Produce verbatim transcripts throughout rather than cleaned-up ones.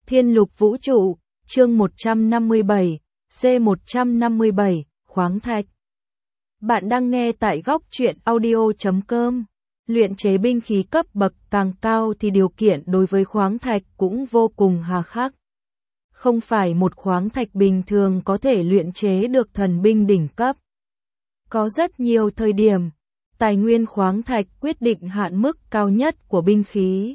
Thiên lục vũ trụ, chương một trăm năm mươi bảy, C một trăm năm mươi bảy, khoáng thạch. Bạn đang nghe tại góc truyện audio chấm com. Luyện chế binh khí cấp bậc càng cao thì điều kiện đối với khoáng thạch cũng vô cùng hà khắc. Không phải một khoáng thạch bình thường có thể luyện chế được thần binh đỉnh cấp. Có rất nhiều thời điểm, tài nguyên khoáng thạch quyết định hạn mức cao nhất của binh khí.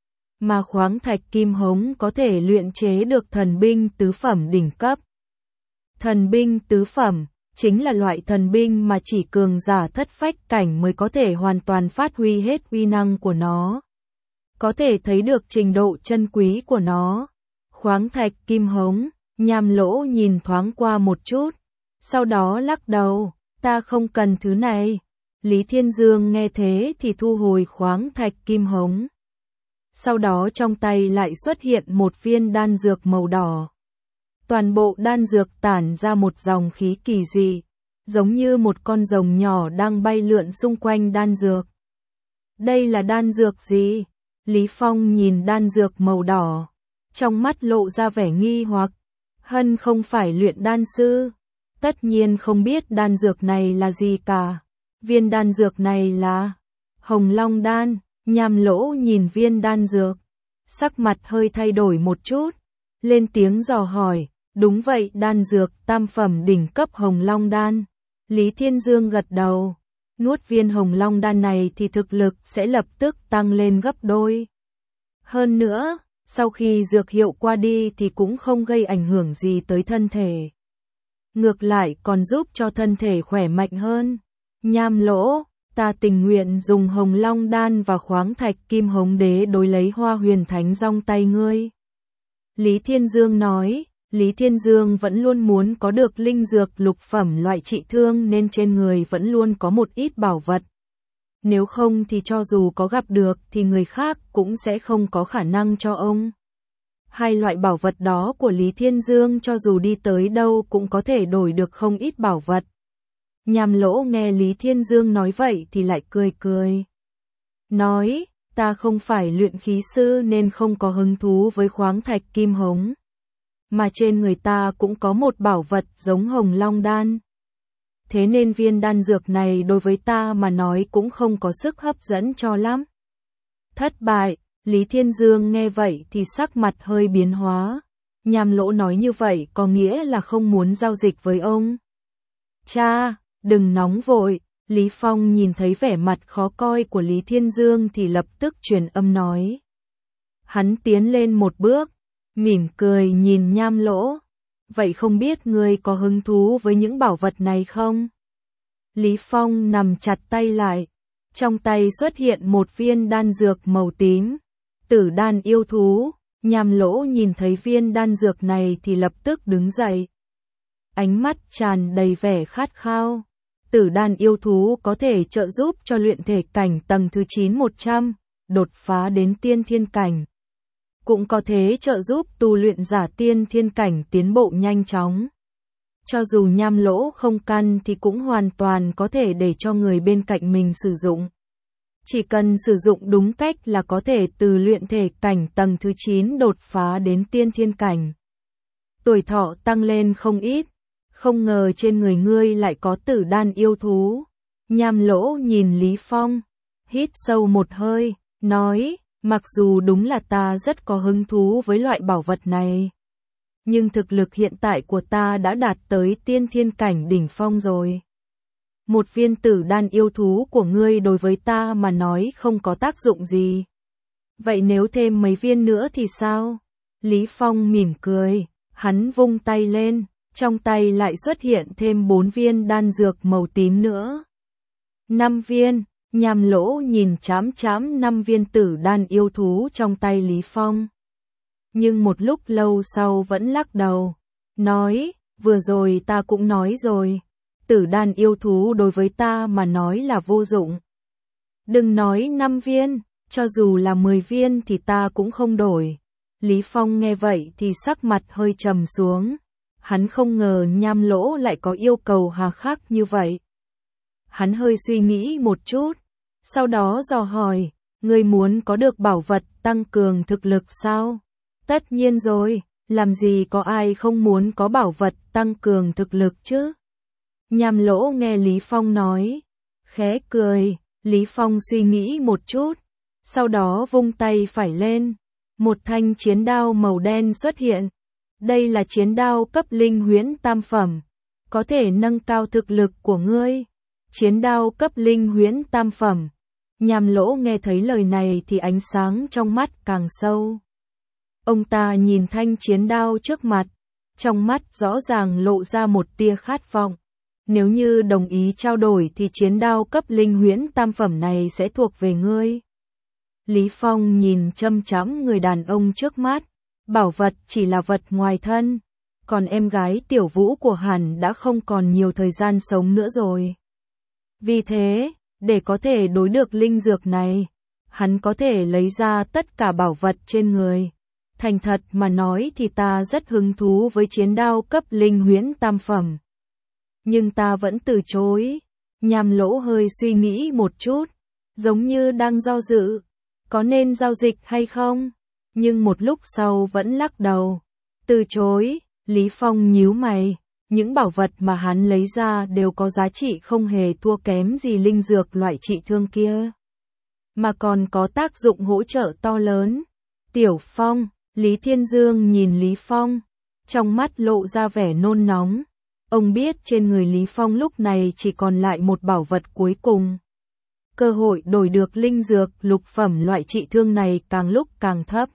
Mà khoáng thạch kim hống có thể luyện chế được thần binh tứ phẩm đỉnh cấp. Thần binh tứ phẩm chính là loại thần binh mà chỉ cường giả thất phách cảnh mới có thể hoàn toàn phát huy hết uy năng của nó. Có thể thấy được trình độ chân quý của nó. Khoáng thạch kim hống, Nham Lỗ nhìn thoáng qua một chút, sau đó lắc đầu, ta không cần thứ này. Lý Thiên Dương nghe thế thì thu hồi khoáng thạch kim hống. Sau đó trong tay lại xuất hiện một viên đan dược màu đỏ. Toàn bộ đan dược tản ra một dòng khí kỳ dị, giống như một con rồng nhỏ đang bay lượn xung quanh đan dược. Đây là đan dược gì? Lý Phong nhìn đan dược màu đỏ, trong mắt lộ ra vẻ nghi hoặc. Hân không phải luyện đan sư, tất nhiên không biết đan dược này là gì cả. Viên đan dược này là Hồng Long đan. Nham Lỗ nhìn viên đan dược, sắc mặt hơi thay đổi một chút, lên tiếng dò hỏi, đúng vậy, đan dược tam phẩm đỉnh cấp Hồng Long đan. Lý Thiên Dương gật đầu, nuốt viên Hồng Long đan này thì thực lực sẽ lập tức tăng lên gấp đôi. Hơn nữa, sau khi dược hiệu qua đi thì cũng không gây ảnh hưởng gì tới thân thể. Ngược lại còn giúp cho thân thể khỏe mạnh hơn. Nham Lỗ, ta tình nguyện dùng Hồng Long đan và khoáng thạch kim hống đế đối lấy Hoa Huyền Thánh Rong tay ngươi. Lý Thiên Dương nói, Lý Thiên Dương vẫn luôn muốn có được linh dược lục phẩm loại trị thương nên trên người vẫn luôn có một ít bảo vật. Nếu không thì cho dù có gặp được thì người khác cũng sẽ không có khả năng cho ông. Hai loại bảo vật đó của Lý Thiên Dương cho dù đi tới đâu cũng có thể đổi được không ít bảo vật. Nham Lỗ nghe Lý Thiên Dương nói vậy thì lại cười cười. Nói, ta không phải luyện khí sư nên không có hứng thú với khoáng thạch kim hống. Mà trên người ta cũng có một bảo vật giống Hồng Long đan. Thế nên viên đan dược này đối với ta mà nói cũng không có sức hấp dẫn cho lắm. Thất bại, Lý Thiên Dương nghe vậy thì sắc mặt hơi biến hóa. Nham Lỗ nói như vậy có nghĩa là không muốn giao dịch với ông. Cha, đừng nóng vội, Lý Phong nhìn thấy vẻ mặt khó coi của Lý Thiên Dương thì lập tức truyền âm nói. Hắn tiến lên một bước, mỉm cười nhìn Nham Lỗ. Vậy không biết ngươi có hứng thú với những bảo vật này không? Lý Phong nằm chặt tay lại, trong tay xuất hiện một viên đan dược màu tím, tử đan yêu thú. Nham Lỗ nhìn thấy viên đan dược này thì lập tức đứng dậy. Ánh mắt tràn đầy vẻ khát khao. Tử đan yêu thú có thể trợ giúp cho luyện thể cảnh tầng thứ chín một trăm, đột phá đến tiên thiên cảnh. Cũng có thể trợ giúp tu luyện giả tiên thiên cảnh tiến bộ nhanh chóng. Cho dù Nham Lỗ không căn thì cũng hoàn toàn có thể để cho người bên cạnh mình sử dụng. Chỉ cần sử dụng đúng cách là có thể từ luyện thể cảnh tầng thứ chín đột phá đến tiên thiên cảnh. Tuổi thọ tăng lên không ít. Không ngờ trên người ngươi lại có tử đan yêu thú. Nham Lỗ nhìn Lý Phong, hít sâu một hơi, nói, mặc dù đúng là ta rất có hứng thú với loại bảo vật này. Nhưng thực lực hiện tại của ta đã đạt tới tiên thiên cảnh đỉnh phong rồi. Một viên tử đan yêu thú của ngươi đối với ta mà nói không có tác dụng gì. Vậy nếu thêm mấy viên nữa thì sao? Lý Phong mỉm cười, hắn vung tay lên. Trong tay lại xuất hiện thêm bốn viên đan dược màu tím nữa. Năm viên, Nham Lỗ nhìn chám chám năm viên tử đan yêu thú trong tay Lý Phong. Nhưng một lúc lâu sau vẫn lắc đầu, nói, vừa rồi ta cũng nói rồi, tử đan yêu thú đối với ta mà nói là vô dụng. Đừng nói năm viên, cho dù là mười viên thì ta cũng không đổi. Lý Phong nghe vậy thì sắc mặt hơi trầm xuống. Hắn không ngờ Nham Lỗ lại có yêu cầu hà khắc như vậy. Hắn hơi suy nghĩ một chút, sau đó dò hỏi, ngươi muốn có được bảo vật tăng cường thực lực sao? Tất nhiên rồi, làm gì có ai không muốn có bảo vật tăng cường thực lực chứ? Nham Lỗ nghe Lý Phong nói, khẽ cười, Lý Phong suy nghĩ một chút, sau đó vung tay phải lên, một thanh chiến đao màu đen xuất hiện. Đây là chiến đao cấp linh huyễn tam phẩm, có thể nâng cao thực lực của ngươi. Chiến đao cấp linh huyễn tam phẩm. Nham Lỗ nghe thấy lời này thì ánh sáng trong mắt càng sâu. Ông ta nhìn thanh chiến đao trước mặt, trong mắt rõ ràng lộ ra một tia khát vọng. Nếu như đồng ý trao đổi thì chiến đao cấp linh huyễn tam phẩm này sẽ thuộc về ngươi. Lý Phong nhìn chăm chăm người đàn ông trước mắt, bảo vật chỉ là vật ngoài thân, còn em gái Tiểu Vũ của hắn đã không còn nhiều thời gian sống nữa rồi. Vì thế, để có thể đối được linh dược này, hắn có thể lấy ra tất cả bảo vật trên người. Thành thật mà nói thì ta rất hứng thú với chiến đao cấp linh huyễn tam phẩm. Nhưng ta vẫn từ chối. Nham Lỗ hơi suy nghĩ một chút, giống như đang do dự, có nên giao dịch hay không? Nhưng một lúc sau vẫn lắc đầu, từ chối. Lý Phong nhíu mày, những bảo vật mà hắn lấy ra đều có giá trị không hề thua kém gì linh dược loại trị thương kia, mà còn có tác dụng hỗ trợ to lớn. Tiểu Phong, Lý Thiên Dương nhìn Lý Phong, trong mắt lộ ra vẻ nôn nóng. Ông biết trên người Lý Phong lúc này chỉ còn lại một bảo vật cuối cùng. Cơ hội đổi được linh dược lục phẩm loại trị thương này càng lúc càng thấp.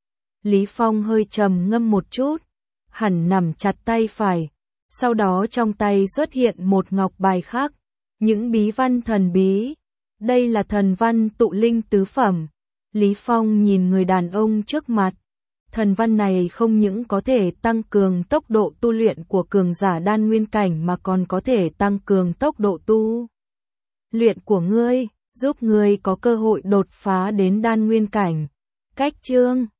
Lý Phong hơi trầm ngâm một chút, hẳn nắm chặt tay phải, sau đó trong tay xuất hiện một ngọc bài khác, những bí văn thần bí. Đây là thần văn tụ linh tứ phẩm. Lý Phong nhìn người đàn ông trước mặt. Thần văn này không những có thể tăng cường tốc độ tu luyện của cường giả đan nguyên cảnh mà còn có thể tăng cường tốc độ tu luyện của ngươi, giúp ngươi có cơ hội đột phá đến đan nguyên cảnh. Cách chương